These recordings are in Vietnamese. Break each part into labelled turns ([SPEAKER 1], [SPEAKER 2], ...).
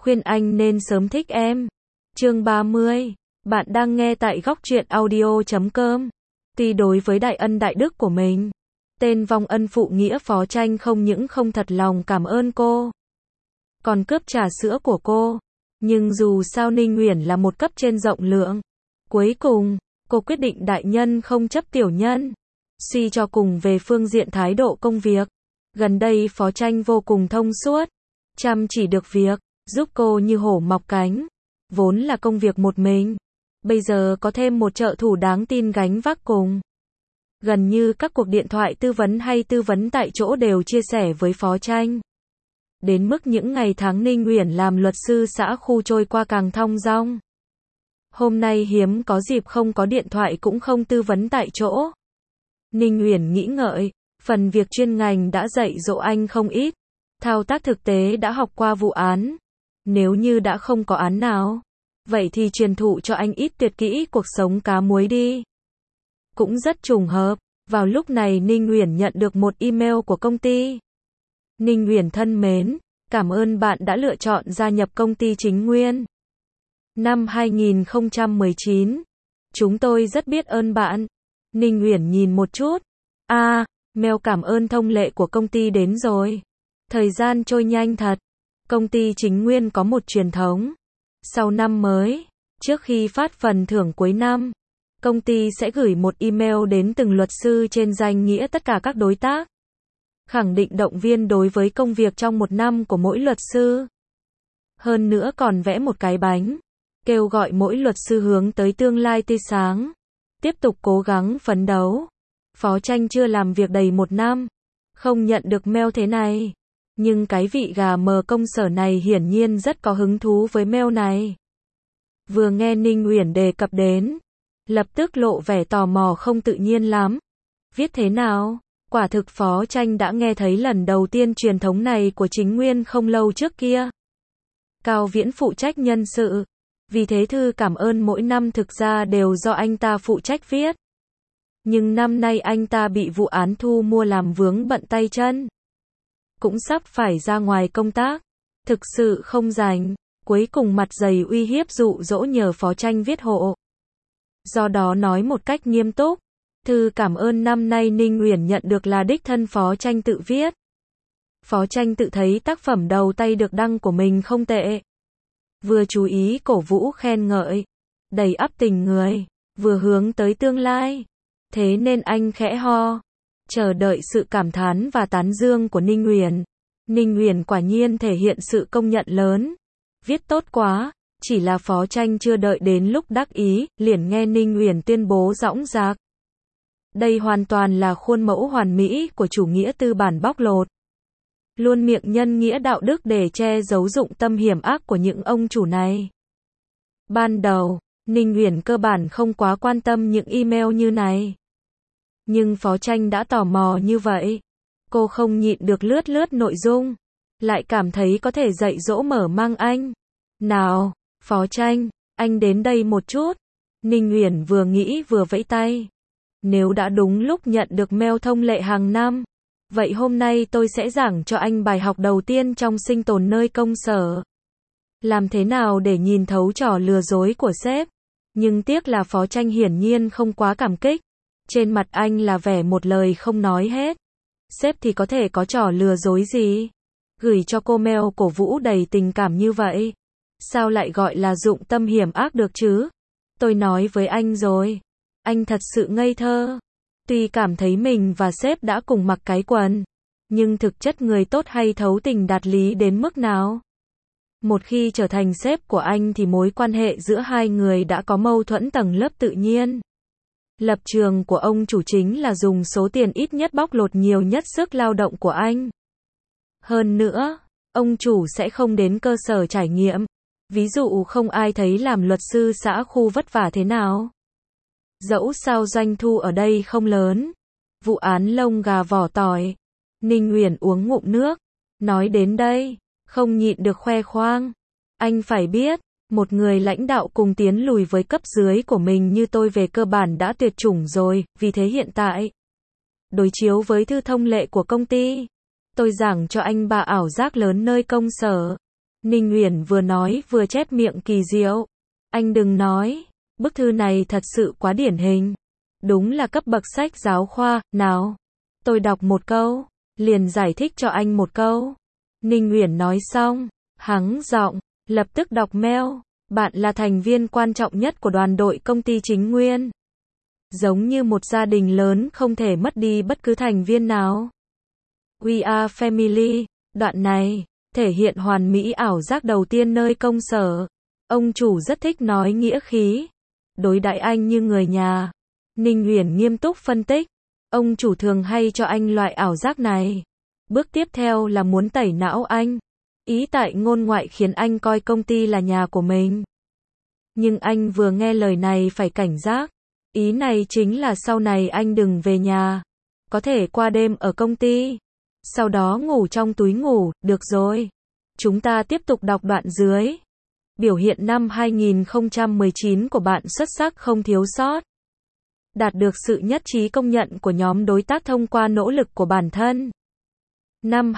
[SPEAKER 1] khuyên anh nên sớm thích em. Chương 30. Bạn đang nghe tại góc truyện audio.com. Tuy đối với đại ân đại đức của mình, tên vong ân phụ nghĩa Phó Tranh không những không thật lòng cảm ơn cô, còn cướp trà sữa của cô, nhưng dù sao Ninh Uyển là một cấp trên rộng lượng. Cuối cùng, cô quyết định đại nhân không chấp tiểu nhân. Suy cho cùng về phương diện thái độ công việc, gần đây Phó Tranh vô cùng thông suốt, chăm chỉ được việc, giúp cô như hổ mọc cánh. Vốn là công việc một mình, bây giờ có thêm một trợ thủ đáng tin gánh vác cùng. Gần như các cuộc điện thoại tư vấn hay tư vấn tại chỗ đều chia sẻ với Phó Tranh. Đến mức những ngày tháng Ninh Uyển làm luật sư xã khu trôi qua càng thong dong. Hôm nay hiếm có dịp không có điện thoại cũng không tư vấn tại chỗ. Ninh Uyển nghĩ ngợi, phần việc chuyên ngành đã dạy dỗ anh không ít, thao tác thực tế đã học qua vụ án. Nếu như đã không có án nào, vậy thì truyền thụ cho anh ít tuyệt kỹ cuộc sống cá muối đi. Cũng rất trùng hợp, vào lúc này Ninh Uyển nhận được một email của công ty. Ninh Uyển thân mến, cảm ơn bạn đã lựa chọn gia nhập công ty Chính Nguyên. Năm 2019, chúng tôi rất biết ơn bạn. Ninh Uyển nhìn một chút. Mail cảm ơn thông lệ của công ty đến rồi. Thời gian trôi nhanh thật. Công ty Chính Nguyên có một truyền thống. Sau năm mới, trước khi phát phần thưởng cuối năm, công ty sẽ gửi một email đến từng luật sư trên danh nghĩa tất cả các đối tác, khẳng định động viên đối với công việc trong một năm của mỗi luật sư. Hơn nữa còn vẽ một cái bánh, kêu gọi mỗi luật sư hướng tới tương lai tươi sáng, tiếp tục cố gắng phấn đấu. Phó Tranh chưa làm việc đầy một năm, không nhận được mail thế này. Nhưng cái vị gà mờ công sở này hiển nhiên rất có hứng thú với mail này. Vừa nghe Ninh Uyển đề cập đến, lập tức lộ vẻ tò mò không tự nhiên lắm. Viết thế nào? Quả thực Phó Tranh đã nghe thấy lần đầu tiên truyền thống này của Chính Nguyên không lâu trước kia. Cao Viễn phụ trách nhân sự, vì thế thư cảm ơn mỗi năm thực ra đều do anh ta phụ trách viết. Nhưng năm nay anh ta bị vụ án thu mua làm vướng bận tay chân, cũng sắp phải ra ngoài công tác, thực sự không rảnh, cuối cùng mặt dày uy hiếp dụ dỗ nhờ Phó Tranh viết hộ. Do đó nói một cách nghiêm túc, thư cảm ơn năm nay Ninh Uyển nhận được là đích thân Phó Tranh tự viết. Phó Tranh tự thấy tác phẩm đầu tay được đăng của mình không tệ, vừa chú ý cổ vũ khen ngợi, đầy ắp tình người, vừa hướng tới tương lai. Thế nên anh khẽ ho, chờ đợi sự cảm thán và tán dương của Ninh Uyển. Ninh Uyển quả nhiên thể hiện sự công nhận lớn. Viết tốt quá, chỉ là Phó Tranh chưa đợi đến lúc đắc ý, liền nghe Ninh Uyển tuyên bố dõng dạc. Đây hoàn toàn là khuôn mẫu hoàn mỹ của chủ nghĩa tư bản bóc lột. Luôn miệng nhân nghĩa đạo đức để che giấu dụng tâm hiểm ác của những ông chủ này. Ban đầu, Ninh Uyển cơ bản không quá quan tâm những email như này. Nhưng Phó Tranh đã tò mò như vậy. Cô không nhịn được lướt lướt nội dung. Lại cảm thấy có thể dạy dỗ mở mang anh. Nào, Phó Tranh, anh đến đây một chút. Ninh Uyển vừa nghĩ vừa vẫy tay. Nếu đã đúng lúc nhận được mail thông lệ hàng năm, vậy hôm nay tôi sẽ giảng cho anh bài học đầu tiên trong sinh tồn nơi công sở. Làm thế nào để nhìn thấu trò lừa dối của sếp. Nhưng tiếc là Phó Tranh hiển nhiên không quá cảm kích. Trên mặt anh là vẻ một lời không nói hết. Sếp thì có thể có trò lừa dối gì? Gửi cho cô mail cổ vũ đầy tình cảm như vậy. Sao lại gọi là dụng tâm hiểm ác được chứ? Tôi nói với anh rồi. Anh thật sự ngây thơ. Tuy cảm thấy mình và sếp đã cùng mặc cái quần, nhưng thực chất người tốt hay thấu tình đạt lý đến mức nào? Một khi trở thành sếp của anh thì mối quan hệ giữa hai người đã có mâu thuẫn tầng lớp tự nhiên. Lập trường của ông chủ chính là dùng số tiền ít nhất bóc lột nhiều nhất sức lao động của anh. Hơn nữa, ông chủ sẽ không đến cơ sở trải nghiệm. Ví dụ không ai thấy làm luật sư xã khu vất vả thế nào. Dẫu sao doanh thu ở đây không lớn. Vụ án lông gà vỏ tỏi. Ninh Uyển uống ngụm nước. Nói đến đây, không nhịn được khoe khoang. Anh phải biết, một người lãnh đạo cùng tiến lùi với cấp dưới của mình như tôi về cơ bản đã tuyệt chủng rồi, vì thế hiện tại, đối chiếu với thư thông lệ của công ty, tôi giảng cho anh 3 ảo giác lớn nơi công sở. Ninh Uyển vừa nói vừa chép miệng kỳ diệu. Anh đừng nói, bức thư này thật sự quá điển hình. Đúng là cấp bậc sách giáo khoa, nào. Tôi đọc một câu, liền giải thích cho anh một câu. Ninh Uyển nói xong, hắng giọng, lập tức đọc mail. Bạn là thành viên quan trọng nhất của đoàn đội công ty Chính Nguyên. Giống như một gia đình lớn không thể mất đi bất cứ thành viên nào. We are family. Đoạn này thể hiện hoàn mỹ ảo giác đầu tiên nơi công sở. Ông chủ rất thích nói nghĩa khí, đối đãi anh như người nhà. Ninh Uyển nghiêm túc phân tích, ông chủ thường hay cho anh loại ảo giác này. Bước tiếp theo là muốn tẩy não anh. Ý tại ngôn ngoại khiến anh coi công ty là nhà của mình. Nhưng anh vừa nghe lời này phải cảnh giác. Ý này chính là sau này anh đừng về nhà, có thể qua đêm ở công ty, sau đó ngủ trong túi ngủ, được rồi. Chúng ta tiếp tục đọc đoạn dưới. Biểu hiện năm 2019 của bạn xuất sắc không thiếu sót. Đạt được sự nhất trí công nhận của nhóm đối tác thông qua nỗ lực của bản thân. Năm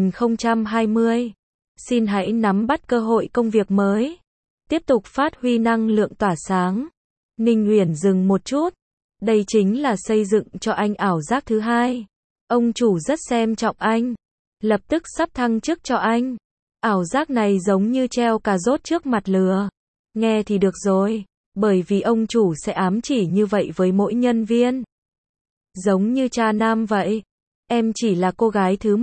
[SPEAKER 1] 2020, xin hãy nắm bắt cơ hội công việc mới. Tiếp tục phát huy năng lượng tỏa sáng. Ninh Uyển dừng một chút. Đây chính là xây dựng cho anh ảo giác thứ hai. Ông chủ rất xem trọng anh. Lập tức sắp thăng chức cho anh. Ảo giác này giống như treo cà rốt trước mặt lừa. Nghe thì được rồi. Bởi vì ông chủ sẽ ám chỉ như vậy với mỗi nhân viên. Giống như cha nam vậy. Em chỉ là cô gái thứ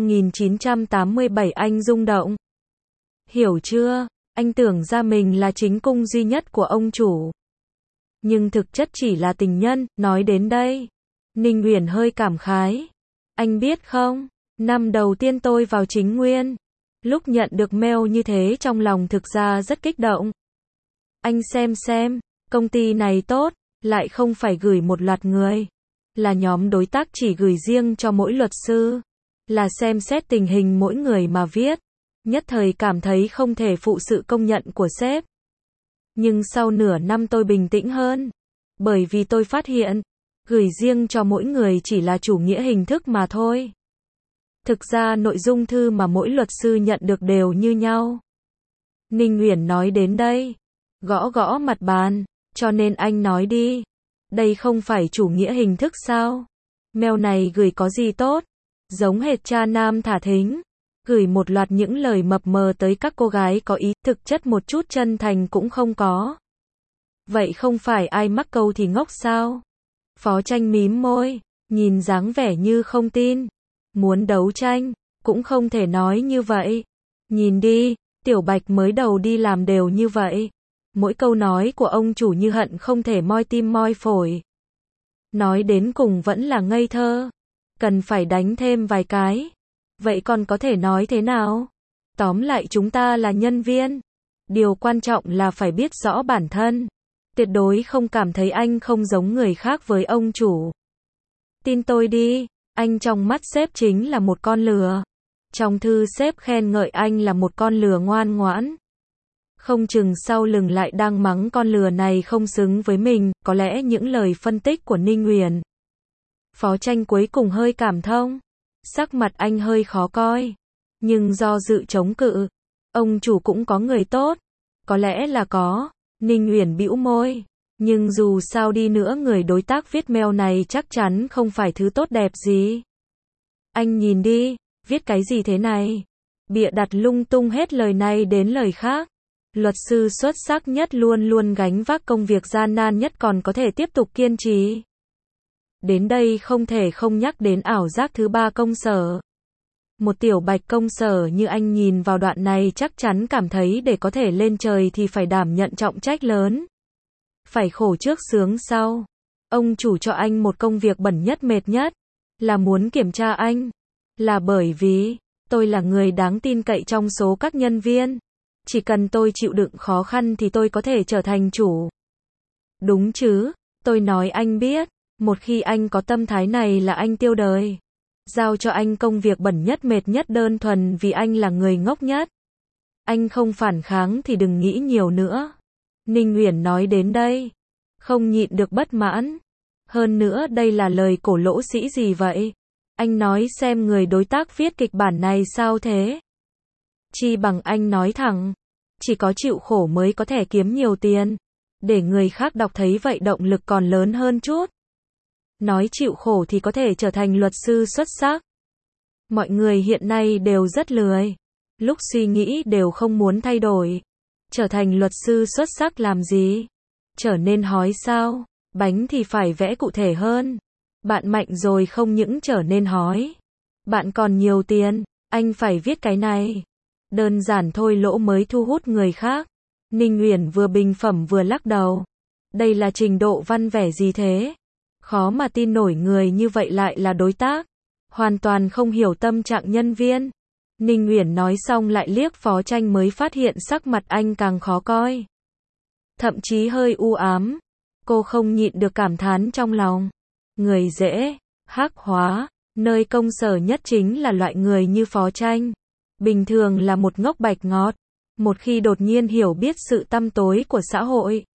[SPEAKER 1] 100.987 anh rung động. Hiểu chưa? Anh tưởng ra mình là chính cung duy nhất của ông chủ. Nhưng thực chất chỉ là tình nhân. Nói đến đây, Ninh Uyển hơi cảm khái. Anh biết không, năm đầu tiên tôi vào Chính Nguyên, lúc nhận được mail như thế trong lòng thực ra rất kích động. Anh xem, công ty này tốt, lại không phải gửi một loạt người. Là nhóm đối tác chỉ gửi riêng cho mỗi luật sư. Là xem xét tình hình mỗi người mà viết. Nhất thời cảm thấy không thể phụ sự công nhận của sếp. Nhưng sau nửa năm tôi bình tĩnh hơn. Bởi vì tôi phát hiện, gửi riêng cho mỗi người chỉ là chủ nghĩa hình thức mà thôi. Thực ra nội dung thư mà mỗi luật sư nhận được đều như nhau. Ninh Uyển nói đến đây, gõ gõ mặt bàn, cho nên anh nói đi. Đây không phải chủ nghĩa hình thức sao? Mail này gửi có gì tốt? Giống hệt cha nam thả thính. Gửi một loạt những lời mập mờ tới các cô gái có ý, thực chất một chút chân thành cũng không có. Vậy không phải ai mắc câu thì ngốc sao? Phó Tranh mím môi, nhìn dáng vẻ như không tin. Muốn đấu tranh, cũng không thể nói như vậy. Nhìn đi, Tiểu Bạch mới đầu đi làm đều như vậy. Mỗi câu nói của ông chủ như hận không thể moi tim moi phổi. Nói đến cùng vẫn là ngây thơ. Cần phải đánh thêm vài cái. Vậy còn có thể nói thế nào? Tóm lại chúng ta là nhân viên. Điều quan trọng là phải biết rõ bản thân. Tuyệt đối không cảm thấy anh không giống người khác với ông chủ. Tin tôi đi, anh trong mắt sếp chính là một con lừa. Trong thư sếp khen ngợi anh là một con lừa ngoan ngoãn. Không chừng sau lưng lại đang mắng con lừa này không xứng với mình, có lẽ những lời phân tích của Ninh Uyển. Phó Tranh cuối cùng hơi cảm thông. Sắc mặt anh hơi khó coi. Nhưng do dự chống cự. Ông chủ cũng có người tốt. Có lẽ là có. Ninh Uyển bĩu môi. Nhưng dù sao đi nữa người đối tác viết mail này chắc chắn không phải thứ tốt đẹp gì. Anh nhìn đi, viết cái gì thế này? Bịa đặt lung tung hết lời này đến lời khác. Luật sư xuất sắc nhất luôn luôn gánh vác công việc gian nan nhất còn có thể tiếp tục kiên trì. Đến đây không thể không nhắc đến ảo giác thứ ba công sở. Một Tiểu Bạch công sở như anh nhìn vào đoạn này chắc chắn cảm thấy để có thể lên trời thì phải đảm nhận trọng trách lớn. Phải khổ trước sướng sau. Ông chủ cho anh một công việc bẩn nhất mệt nhất. Là muốn kiểm tra anh. Là bởi vì tôi là người đáng tin cậy trong số các nhân viên. Chỉ cần tôi chịu đựng khó khăn thì tôi có thể trở thành chủ. Đúng chứ, tôi nói anh biết. Một khi anh có tâm thái này là anh tiêu đời. Giao cho anh công việc bẩn nhất mệt nhất đơn thuần vì anh là người ngốc nhất. Anh không phản kháng thì đừng nghĩ nhiều nữa. Ninh Uyển nói đến đây. Không nhịn được bất mãn. Hơn nữa đây là lời cổ lỗ sĩ gì vậy? Anh nói xem người đối tác viết kịch bản này sao thế? Chi bằng anh nói thẳng. Chỉ có chịu khổ mới có thể kiếm nhiều tiền. Để người khác đọc thấy vậy động lực còn lớn hơn chút. Nói chịu khổ thì có thể trở thành luật sư xuất sắc. Mọi người hiện nay đều rất lười. Lúc suy nghĩ đều không muốn thay đổi. Trở thành luật sư xuất sắc làm gì? Trở nên hói sao? Bánh thì phải vẽ cụ thể hơn. Bạn mạnh rồi không những trở nên hói. Bạn còn nhiều tiền, anh phải viết cái này. Đơn giản thôi lỗ mới thu hút người khác. Ninh Uyển vừa bình phẩm vừa lắc đầu. Đây là trình độ văn vẻ gì thế? Khó mà tin nổi người như vậy lại là đối tác. Hoàn toàn không hiểu tâm trạng nhân viên. Ninh Uyển nói xong lại liếc Phó Tranh mới phát hiện sắc mặt anh càng khó coi. Thậm chí hơi u ám. Cô không nhịn được cảm thán trong lòng. Người dễ hắc hóa, nơi công sở nhất chính là loại người như Phó Tranh. Bình thường là một ngốc bạch ngọt. Một khi đột nhiên hiểu biết sự tăm tối của xã hội,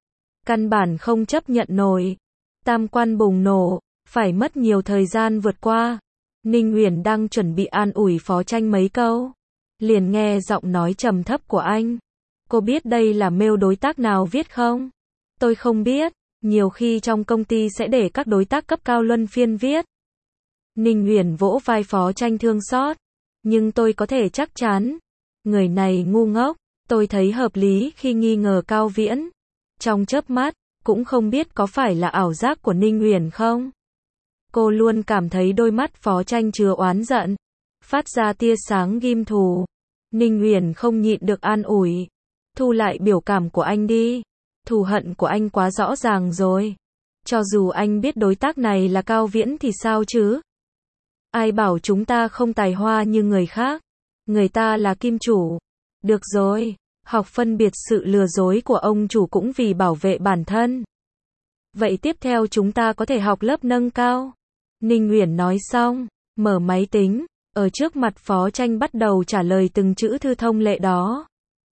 [SPEAKER 1] căn bản không chấp nhận nổi. Tam quan bùng nổ, phải mất nhiều thời gian vượt qua. Ninh Uyển đang chuẩn bị an ủi Phó Tranh mấy câu. Liền nghe giọng nói trầm thấp của anh. Cô biết đây là mail đối tác nào viết không? Tôi không biết. Nhiều khi trong công ty sẽ để các đối tác cấp cao luân phiên viết. Ninh Uyển vỗ vai Phó Tranh thương xót. Nhưng tôi có thể chắc chắn. Người này ngu ngốc. Tôi thấy hợp lý khi nghi ngờ Cao Viễn. Trong chớp mắt, cũng không biết có phải là ảo giác của Ninh Uyển không? Cô luôn cảm thấy đôi mắt Phó Tranh chứa oán giận. Phát ra tia sáng ghim thù. Ninh Uyển không nhịn được an ủi. Thu lại biểu cảm của anh đi. Thù hận của anh quá rõ ràng rồi. Cho dù anh biết đối tác này là Cao Viễn thì sao chứ? Ai bảo chúng ta không tài hoa như người khác? Người ta là kim chủ. Được rồi, học phân biệt sự lừa dối của ông chủ cũng vì bảo vệ bản thân. Vậy tiếp theo chúng ta có thể học lớp nâng cao. Ninh Uyển nói xong, mở máy tính, ở trước mặt Phó Tranh bắt đầu trả lời từng chữ thư thông lệ đó.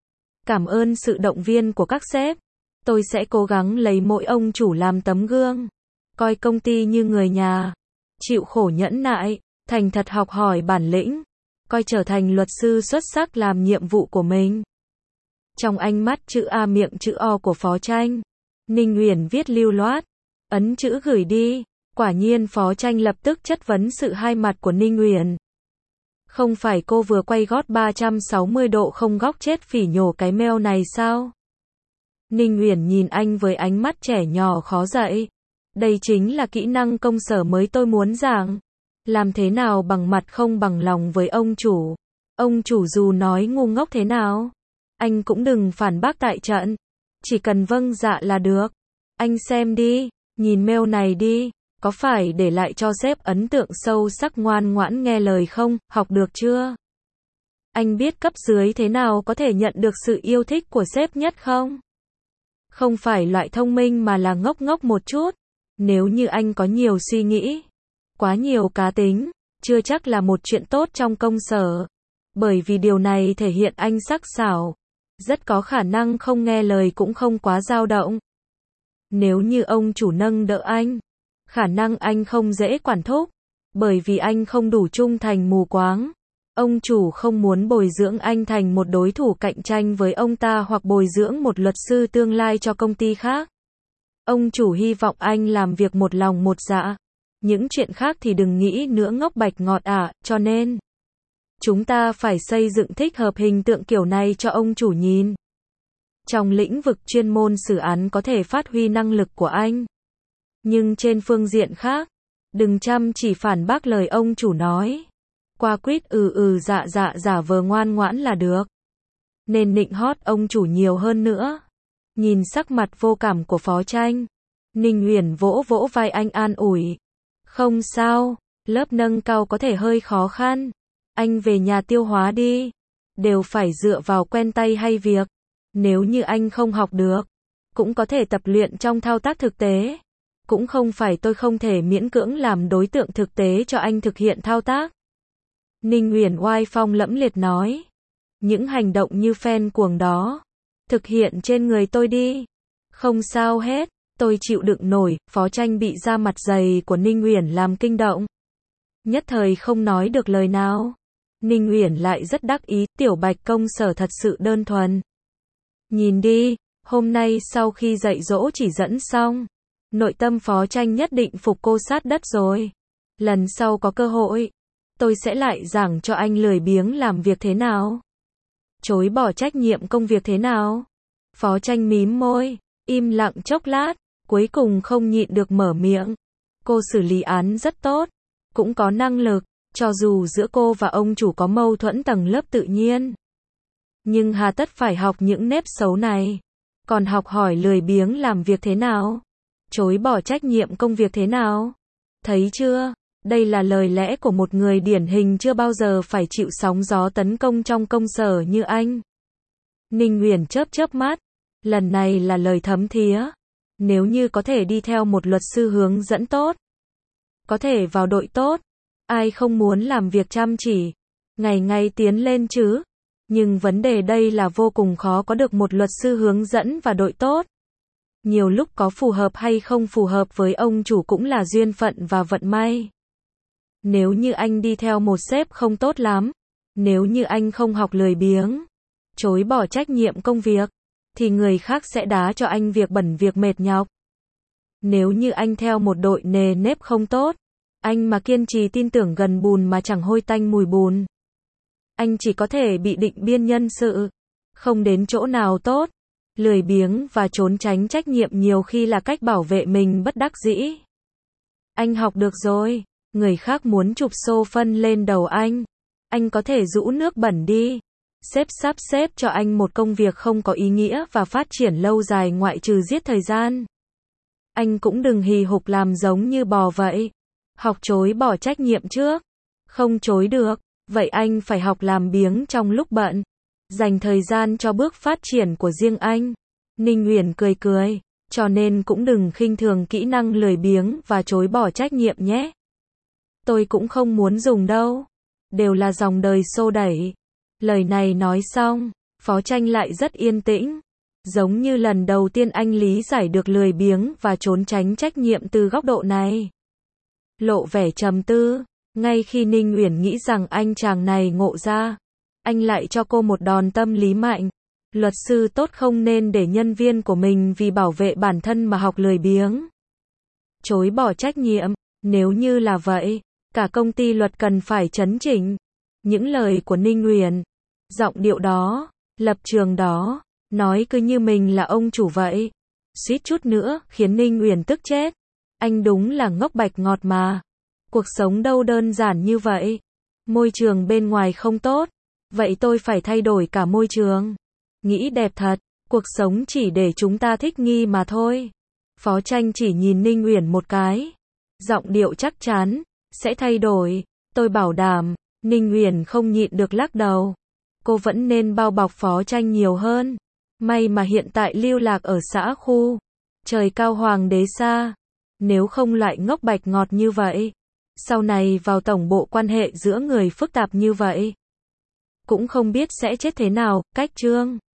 [SPEAKER 1] Cảm ơn sự động viên của các sếp. Tôi sẽ cố gắng lấy mỗi ông chủ làm tấm gương. Coi công ty như người nhà. Chịu khổ nhẫn nại, thành thật học hỏi bản lĩnh. Coi trở thành luật sư xuất sắc làm nhiệm vụ của mình. Trong ánh mắt chữ A miệng chữ O của Phó Tranh, Ninh Uyển viết lưu loát, ấn chữ gửi đi. Quả nhiên Phó Tranh lập tức chất vấn sự hai mặt của Ninh Uyển. Không phải cô vừa quay gót 360 độ không góc chết phỉ nhổ cái mail này sao? Ninh Uyển nhìn anh với ánh mắt trẻ nhỏ khó dạy. Đây chính là kỹ năng công sở mới tôi muốn giảng. Làm thế nào bằng mặt không bằng lòng với ông chủ. Ông chủ dù nói ngu ngốc thế nào, anh cũng đừng phản bác tại trận. Chỉ cần vâng dạ là được. Anh xem đi, nhìn mail này đi. Có phải để lại cho sếp ấn tượng sâu sắc ngoan ngoãn nghe lời không? Học được chưa? Anh biết cấp dưới thế nào có thể nhận được sự yêu thích của sếp nhất không? Không phải loại thông minh mà là ngốc ngốc một chút. Nếu như anh có nhiều suy nghĩ, quá nhiều cá tính, chưa chắc là một chuyện tốt trong công sở. Bởi vì điều này thể hiện anh sắc sảo. Rất có khả năng không nghe lời cũng không quá dao động. Nếu như ông chủ nâng đỡ anh, khả năng anh không dễ quản thúc. Bởi vì anh không đủ trung thành mù quáng. Ông chủ không muốn bồi dưỡng anh thành một đối thủ cạnh tranh với ông ta hoặc bồi dưỡng một luật sư tương lai cho công ty khác. Ông chủ hy vọng anh làm việc một lòng một dạ. Những chuyện khác thì đừng nghĩ nữa ngốc bạch ngọt ạ, cho nên chúng ta phải xây dựng thích hợp hình tượng kiểu này cho ông chủ nhìn. Trong lĩnh vực chuyên môn xử án có thể phát huy năng lực của anh. Nhưng trên phương diện khác, đừng chăm chỉ phản bác lời ông chủ nói. Qua quýt dạ vờ ngoan ngoãn là được. Nên nịnh hót ông chủ nhiều hơn nữa. Nhìn sắc mặt vô cảm của Phó Tranh, Ninh Uyển vỗ vỗ vai anh an ủi. Không sao, lớp nâng cao có thể hơi khó khăn. Anh về nhà tiêu hóa đi. Đều phải dựa vào quen tay hay việc. Nếu như anh không học được, cũng có thể tập luyện trong thao tác thực tế. Cũng không phải tôi không thể miễn cưỡng làm đối tượng thực tế cho anh thực hiện thao tác. Ninh Uyển oai phong lẫm liệt nói. Những hành động như fan cuồng đó, thực hiện trên người tôi đi. Không sao hết, tôi chịu đựng nổi. Phó Tranh bị da mặt dày của Ninh Uyển làm kinh động. Nhất thời không nói được lời nào. Ninh Uyển lại rất đắc ý, tiểu Bạch công sở thật sự đơn thuần. Nhìn đi, hôm nay sau khi dạy dỗ chỉ dẫn xong, nội tâm Phó Tranh nhất định phục cô sát đất rồi. Lần sau có cơ hội, tôi sẽ lại giảng cho anh lười biếng làm việc thế nào, chối bỏ trách nhiệm công việc thế nào. Phó Tranh mím môi, im lặng chốc lát, cuối cùng không nhịn được mở miệng. Cô xử lý án rất tốt, cũng có năng lực, cho dù giữa cô và ông chủ có mâu thuẫn tầng lớp tự nhiên. Nhưng hà tất phải học những nếp xấu này, còn học hỏi lười biếng làm việc thế nào, chối bỏ trách nhiệm công việc thế nào. Thấy chưa, đây là lời lẽ của một người điển hình chưa bao giờ phải chịu sóng gió tấn công trong công sở như anh. Ninh Uyển chớp chớp mắt, lần này là lời thấm thía. Nếu như có thể đi theo một luật sư hướng dẫn tốt, có thể vào đội tốt, ai không muốn làm việc chăm chỉ, ngày ngày tiến lên chứ. Nhưng vấn đề đây là vô cùng khó có được một luật sư hướng dẫn và đội tốt. Nhiều lúc có phù hợp hay không phù hợp với ông chủ cũng là duyên phận và vận may. Nếu như anh đi theo một sếp không tốt lắm, nếu như anh không học lười biếng, chối bỏ trách nhiệm công việc, thì người khác sẽ đá cho anh việc bẩn việc mệt nhọc. Nếu như anh theo một đội nề nếp không tốt, anh mà kiên trì tin tưởng gần bùn mà chẳng hôi tanh mùi bùn, anh chỉ có thể bị định biên nhân sự, không đến chỗ nào tốt. Lười biếng và trốn tránh trách nhiệm nhiều khi là cách bảo vệ mình bất đắc dĩ. Anh học được rồi, người khác muốn chụp xô phân lên đầu anh có thể rũ nước bẩn đi. Sếp sắp xếp cho anh một công việc không có ý nghĩa và phát triển lâu dài ngoại trừ giết thời gian. Anh cũng đừng hì hục làm giống như bò vậy. Học chối bỏ trách nhiệm trước. Không chối được, vậy anh phải học làm biếng trong lúc bận. Dành thời gian cho bước phát triển của riêng anh. Ninh Uyển cười cười, cho nên cũng đừng khinh thường kỹ năng lười biếng và chối bỏ trách nhiệm nhé. Tôi cũng không muốn dùng đâu. Đều là dòng đời xô đẩy. Lời này nói xong, Phó Tranh lại rất yên tĩnh. Giống như lần đầu tiên anh lý giải được lười biếng và trốn tránh trách nhiệm từ góc độ này. Lộ vẻ trầm tư, ngay khi Ninh Uyển nghĩ rằng anh chàng này ngộ ra, anh lại cho cô một đòn tâm lý mạnh. Luật sư tốt không nên để nhân viên của mình vì bảo vệ bản thân mà học lười biếng, chối bỏ trách nhiệm. Nếu như là vậy, cả công ty luật cần phải chấn chỉnh. Những lời của Ninh Uyển, giọng điệu đó, lập trường đó, nói cứ như mình là ông chủ vậy, suýt chút nữa khiến Ninh Uyển tức chết. Anh đúng là ngốc bạch ngọt mà. Cuộc sống đâu đơn giản như vậy. Môi trường bên ngoài không tốt, vậy tôi phải thay đổi cả môi trường. Nghĩ đẹp thật, cuộc sống chỉ để chúng ta thích nghi mà thôi. Phó Tranh chỉ nhìn Ninh Uyển một cái, giọng điệu chắc chắn, sẽ thay đổi, tôi bảo đảm. Ninh Uyển không nhịn được lắc đầu. Cô vẫn nên bao bọc Phó Tranh nhiều hơn. May mà hiện tại lưu lạc ở xã khu, trời cao hoàng đế xa. Nếu không lại ngốc bạch ngọt như vậy, sau này vào tổng bộ quan hệ giữa người phức tạp như vậy, cũng không biết sẽ chết thế nào. Cách chương